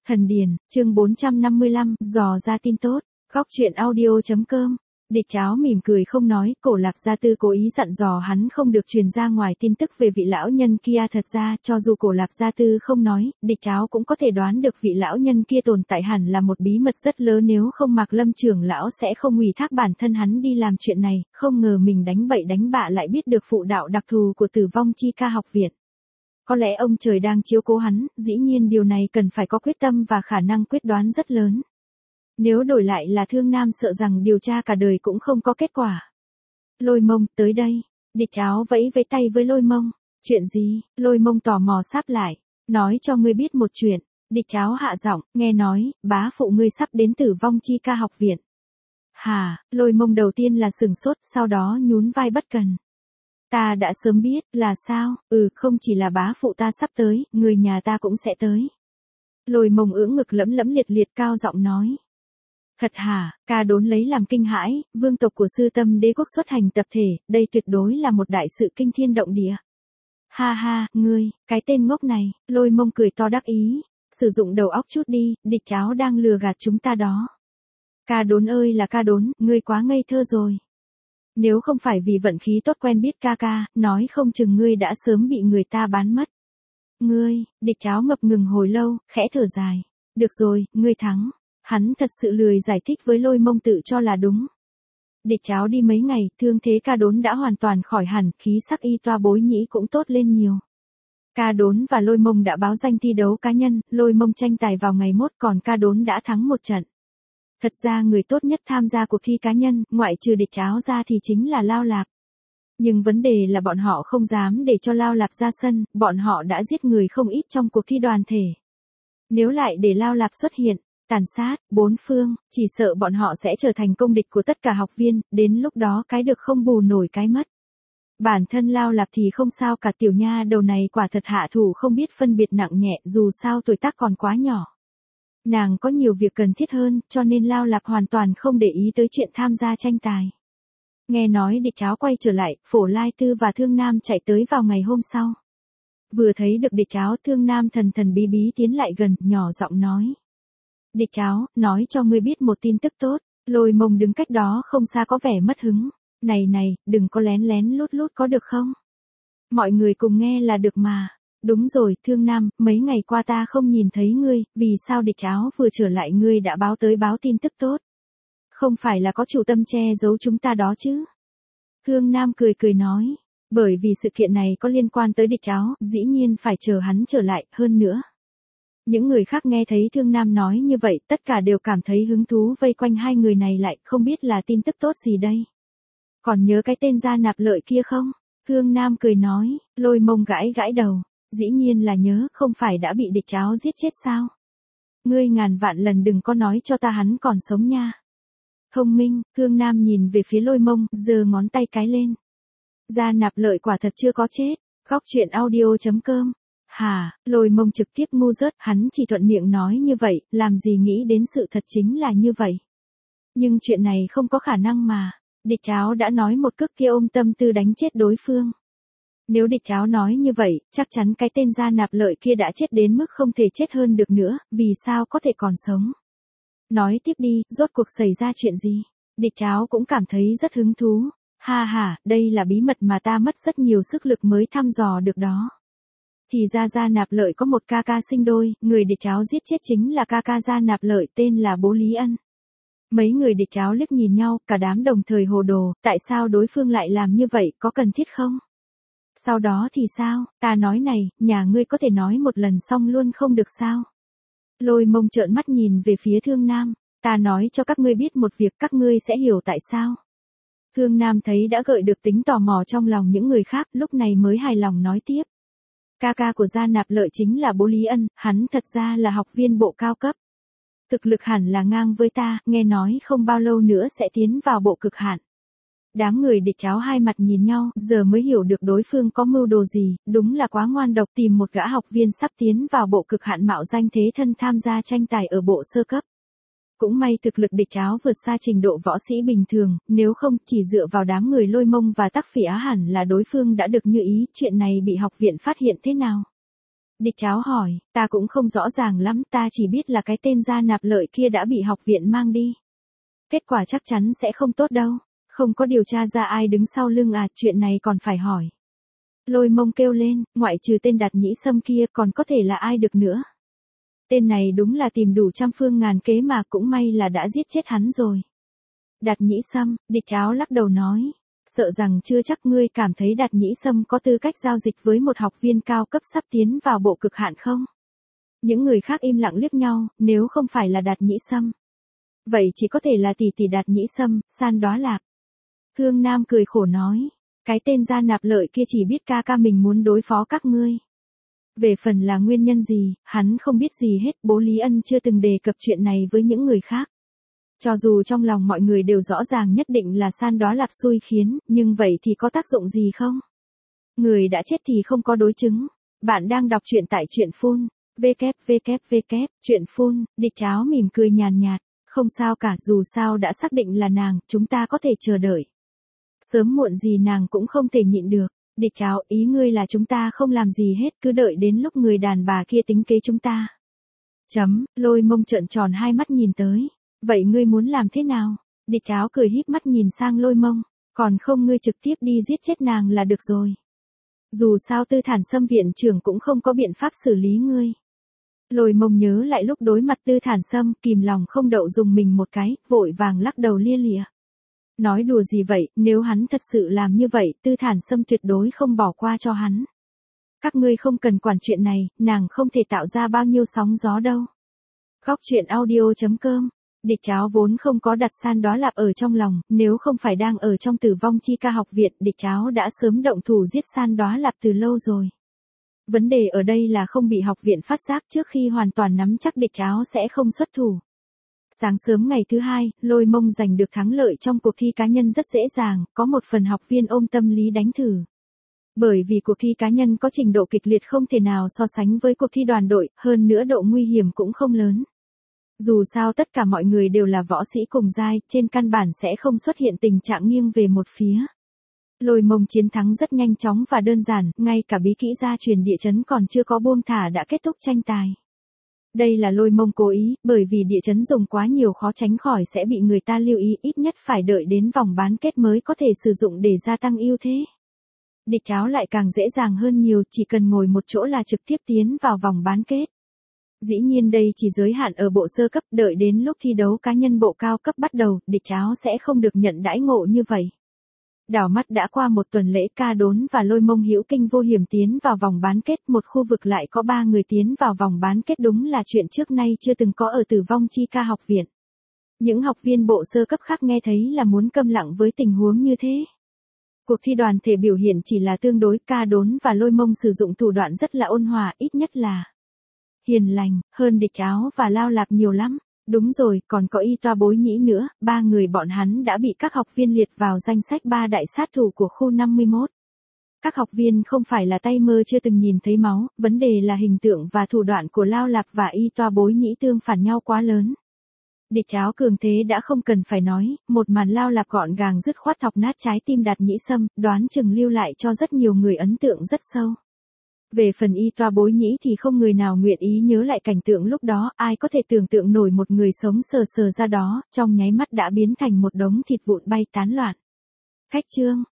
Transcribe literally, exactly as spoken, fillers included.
Thần Điền, chương bốn trăm năm mươi lăm, dò ra tin tốt, góc truyện audio.com. Địch Cháo mỉm cười không nói, Cổ Lạc Gia Tư cố ý dặn dò hắn không được truyền ra ngoài tin tức về vị lão nhân kia. Thật ra, cho dù Cổ Lạc Gia Tư không nói, Địch Cháo cũng có thể đoán được vị lão nhân kia tồn tại hẳn là một bí mật rất lớn, nếu không Mạc Lâm trưởng lão sẽ không ủy thác bản thân hắn đi làm chuyện này, không ngờ mình đánh bậy đánh bạ lại biết được phụ đạo đặc thù của Tử Vong Chi Ca học viện. Có lẽ ông trời đang chiếu cố hắn, dĩ nhiên điều này cần phải có quyết tâm và khả năng quyết đoán rất lớn. Nếu đổi lại là Thương Nam sợ rằng điều tra cả đời cũng không có kết quả. Lôi Mông, tới đây. Địch Cháo vẫy với tay với Lôi Mông. Chuyện gì? Lôi Mông tò mò sáp lại. Nói cho ngươi biết một chuyện. Địch Cháo hạ giọng, nghe nói, bá phụ ngươi sắp đến Tử Vong Chi Ca học viện. Hà, Lôi Mông đầu tiên là sừng sốt, sau đó nhún vai bất cần. Ta đã sớm biết, là sao? Ừ, không chỉ là bá phụ ta sắp tới, người nhà ta cũng sẽ tới. Lôi Mông ưỡn ngực lẫm lẫm liệt liệt cao giọng nói. Thật hả? Ca Đốn lấy làm kinh hãi, vương tộc của Sư Tâm Đế quốc xuất hành tập thể, đây tuyệt đối là một đại sự kinh thiên động địa. Ha ha, ngươi, cái tên ngốc này, Lôi Mông cười to đắc ý, sử dụng đầu óc chút đi, Địch Cháo đang lừa gạt chúng ta đó. Ca Đốn ơi là Ca Đốn, ngươi quá ngây thơ rồi. Nếu không phải vì vận khí tốt quen biết ca ca, nói không chừng ngươi đã sớm bị người ta bán mất. Ngươi, Địch Cháo ngập ngừng hồi lâu, khẽ thở dài. Được rồi, ngươi thắng. Hắn thật sự lười giải thích với Lôi Mông tự cho là đúng. Địch Cháo đi mấy ngày, thương thế Ca Đốn đã hoàn toàn khỏi hẳn, khí sắc y toa bối nhĩ cũng tốt lên nhiều. Ca Đốn và Lôi Mông đã báo danh thi đấu cá nhân, Lôi Mông tranh tài vào ngày mốt, còn Ca Đốn đã thắng một trận. Thật ra người tốt nhất tham gia cuộc thi cá nhân, ngoại trừ Địch Cháo ra thì chính là Lao Lạp. Nhưng vấn đề là bọn họ không dám để cho Lao Lạp ra sân, bọn họ đã giết người không ít trong cuộc thi đoàn thể. Nếu lại để Lao Lạp xuất hiện, tàn sát, bốn phương, chỉ sợ bọn họ sẽ trở thành công địch của tất cả học viên, đến lúc đó cái được không bù nổi cái mất. Bản thân Lao Lạp thì không sao cả, tiểu nha đầu này quả thật hạ thủ không biết phân biệt nặng nhẹ, dù sao tuổi tác còn quá nhỏ. Nàng có nhiều việc cần thiết hơn, cho nên Lao Lạp hoàn toàn không để ý tới chuyện tham gia tranh tài. Nghe nói Địch Cháo quay trở lại, Phổ Lai Tư và Thương Nam chạy tới vào ngày hôm sau. Vừa thấy được Địch Cháo, Thương Nam thần thần bí bí tiến lại gần, nhỏ giọng nói. Địch Cháo, nói cho ngươi biết một tin tức tốt. Lôi Mông đứng cách đó không xa có vẻ mất hứng. Này này, đừng có lén lén lút lút có được không? Mọi người cùng nghe là được mà. Đúng rồi, Thương Nam, mấy ngày qua ta không nhìn thấy ngươi, vì sao Địch Cháo vừa trở lại ngươi đã báo tới báo tin tức tốt? Không phải là có chủ tâm che giấu chúng ta đó chứ? Thương Nam cười cười nói, bởi vì sự kiện này có liên quan tới Địch Cháo, dĩ nhiên phải chờ hắn trở lại, hơn nữa. Những người khác nghe thấy Thương Nam nói như vậy, tất cả đều cảm thấy hứng thú vây quanh hai người này lại, không biết là tin tức tốt gì đây. Còn nhớ cái tên Gia Nạp Lợi kia không? Thương Nam cười nói, Lôi Mông gãi gãi đầu. Dĩ nhiên là nhớ, không phải đã bị Địch Cháo giết chết sao? Ngươi ngàn vạn lần đừng có nói cho ta hắn còn sống nha. Thông minh, Thương Nam nhìn về phía Lôi Mông, giơ ngón tay cái lên. Gia Nạp Lợi quả thật chưa có chết. Góc truyện audio.com. Hà, Lôi Mông trực tiếp ngu rớt, hắn chỉ thuận miệng nói như vậy, làm gì nghĩ đến sự thật chính là như vậy. Nhưng chuyện này không có khả năng mà. Địch Cháo đã nói một cước kia ôm tâm tư đánh chết đối phương. Nếu Địch Cháo nói như vậy, chắc chắn cái tên Gia Nạp Lợi kia đã chết đến mức không thể chết hơn được nữa, vì sao có thể còn sống. Nói tiếp đi, rốt cuộc xảy ra chuyện gì? Địch Cháo cũng cảm thấy rất hứng thú. Ha ha, đây là bí mật mà ta mất rất nhiều sức lực mới thăm dò được đó. Thì ra Gia Nạp Lợi có một ca ca sinh đôi, người Địch Cháo giết chết chính là ca ca Gia Nạp Lợi tên là Bố Lý Ân. Mấy người Địch Cháo liếc nhìn nhau, cả đám đồng thời hồ đồ, tại sao đối phương lại làm như vậy, có cần thiết không? Sau đó thì sao, ta nói này, nhà ngươi có thể nói một lần xong luôn không được sao? Lôi Mông trợn mắt nhìn về phía Thương Nam, ta nói cho các ngươi biết một việc, các ngươi sẽ hiểu tại sao. Thương Nam thấy đã gợi được tính tò mò trong lòng những người khác, lúc này mới hài lòng nói tiếp. Ca ca của Gia Nạp Lợi chính là Bố Lý Ân, hắn thật ra là học viên bộ cao cấp. Thực lực hẳn là ngang với ta, nghe nói không bao lâu nữa sẽ tiến vào bộ cực hạn. Đám người Địch Cháo hai mặt nhìn nhau, giờ mới hiểu được đối phương có mưu đồ gì, đúng là quá ngoan độc, tìm một gã học viên sắp tiến vào bộ cực hạn mạo danh thế thân tham gia tranh tài ở bộ sơ cấp. Cũng may thực lực Địch Cháo vượt xa trình độ võ sĩ bình thường, nếu không chỉ dựa vào đám người Lôi Mông và Tắc Phỉ Á hẳn là đối phương đã được như ý, chuyện này bị học viện phát hiện thế nào. Địch Tháo hỏi, ta cũng không rõ ràng lắm, ta chỉ biết là cái tên Gia Nạp Lợi kia đã bị học viện mang đi. Kết quả chắc chắn sẽ không tốt đâu, không có điều tra ra ai đứng sau lưng à, chuyện này còn phải hỏi. Lôi Mông kêu lên, ngoại trừ tên Đạt Nhĩ Sâm kia còn có thể là ai được nữa. Tên này đúng là tìm đủ trăm phương ngàn kế mà, cũng may là đã giết chết hắn rồi. Đạt Nhĩ Sâm, Địch Tháo lắc đầu nói, sợ rằng chưa chắc ngươi cảm thấy Đạt Nhĩ Sâm có tư cách giao dịch với một học viên cao cấp sắp tiến vào bộ cực hạn không? Những người khác im lặng liếc nhau, nếu không phải là Đạt Nhĩ Sâm, vậy chỉ có thể là tỷ tỷ Đạt Nhĩ Sâm, San Đóa Lạp. Thương Nam cười khổ nói, cái tên Gia Nạp Lợi kia chỉ biết ca ca mình muốn đối phó các ngươi. Về phần là nguyên nhân gì, hắn không biết gì hết, bố Lý Ân chưa từng đề cập chuyện này với những người khác. Cho dù trong lòng mọi người đều rõ ràng nhất định là San Đóa Lạp xui khiến, nhưng vậy thì có tác dụng gì không? Người đã chết thì không có đối chứng. Bạn đang đọc truyện tại truyện phun, www, truyện phun, Địch Tháo mỉm cười nhàn nhạt, không sao cả, dù sao đã xác định là nàng, chúng ta có thể chờ đợi. Sớm muộn gì nàng cũng không thể nhịn được. Địch Tháo, ý ngươi là chúng ta không làm gì hết, cứ đợi đến lúc người đàn bà kia tính kế chúng ta. Chấm, Lôi Mông trợn tròn hai mắt nhìn tới. Vậy ngươi muốn làm thế nào? Địch Tháo cười híp mắt nhìn sang Lôi Mông, còn không ngươi trực tiếp đi giết chết nàng là được rồi. Dù sao Tư Thản Sâm viện trưởng cũng không có biện pháp xử lý ngươi. Lôi Mông nhớ lại lúc đối mặt Tư Thản Sâm, kìm lòng không đậu dùng mình một cái, vội vàng lắc đầu lia lịa. Nói đùa gì vậy, nếu hắn thật sự làm như vậy, Tư Thản Sâm tuyệt đối không bỏ qua cho hắn. Các ngươi không cần quản chuyện này, nàng không thể tạo ra bao nhiêu sóng gió đâu. Góc truyện audio chấm com. Địch Tháo vốn không có đặt San Đóa Lạp ở trong lòng, nếu không phải đang ở trong Tử Vong Chi Ca học viện, Địch Tháo đã sớm động thủ giết San Đóa Lạp từ lâu rồi. Vấn đề ở đây là không bị học viện phát giác, trước khi hoàn toàn nắm chắc Địch Tháo sẽ không xuất thủ. Sáng sớm ngày thứ hai, Lôi Mông giành được thắng lợi trong cuộc thi cá nhân rất dễ dàng, có một phần học viên ôm tâm lý đánh thử. Bởi vì cuộc thi cá nhân có trình độ kịch liệt không thể nào so sánh với cuộc thi đoàn đội, hơn nữa độ nguy hiểm cũng không lớn. Dù sao tất cả mọi người đều là võ sĩ cùng giai, trên căn bản sẽ không xuất hiện tình trạng nghiêng về một phía. Lôi Mông chiến thắng rất nhanh chóng và đơn giản, ngay cả bí kỹ gia truyền địa chấn còn chưa có buông thả đã kết thúc tranh tài. Đây là Lôi Mông cố ý, bởi vì địa chấn dùng quá nhiều khó tránh khỏi sẽ bị người ta lưu ý, ít nhất phải đợi đến vòng bán kết mới có thể sử dụng để gia tăng ưu thế. Địch Tháo lại càng dễ dàng hơn nhiều, chỉ cần ngồi một chỗ là trực tiếp tiến vào vòng bán kết. Dĩ nhiên đây chỉ giới hạn ở bộ sơ cấp, đợi đến lúc thi đấu cá nhân bộ cao cấp bắt đầu, Địch Tháo sẽ không được nhận đãi ngộ như vậy. Đảo mắt đã qua một tuần lễ, Ca Đốn và Lôi Mông hữu kinh vô hiểm tiến vào vòng bán kết, một khu vực lại có ba người tiến vào vòng bán kết, đúng là chuyện trước nay chưa từng có ở Tử Vong Chi Ca học viện. Những học viên bộ sơ cấp khác nghe thấy là muốn câm lặng với tình huống như thế. Cuộc thi đoàn thể biểu hiện chỉ là tương đối, Ca Đốn và Lôi Mông sử dụng thủ đoạn rất là ôn hòa, ít nhất là hiền lành, hơn Địch Tháo và Lao Lạp nhiều lắm. Đúng rồi, còn có Y Toa Bối Nhĩ nữa, ba người bọn hắn đã bị các học viên liệt vào danh sách ba đại sát thủ của khu năm mươi mốt. Các học viên không phải là tay mơ chưa từng nhìn thấy máu, vấn đề là hình tượng và thủ đoạn của Lao Lạp và Y Toa Bối Nhĩ tương phản nhau quá lớn. Địch Tháo cường thế đã không cần phải nói, một màn Lao Lạp gọn gàng dứt khoát thọc nát trái tim Đạt Nhĩ Sâm, đoán chừng lưu lại cho rất nhiều người ấn tượng rất sâu. Về phần Y Toa Bối Nhĩ thì không người nào nguyện ý nhớ lại cảnh tượng lúc đó, ai có thể tưởng tượng nổi một người sống sờ sờ ra đó, trong nháy mắt đã biến thành một đống thịt vụn bay tán loạn. Khách chương,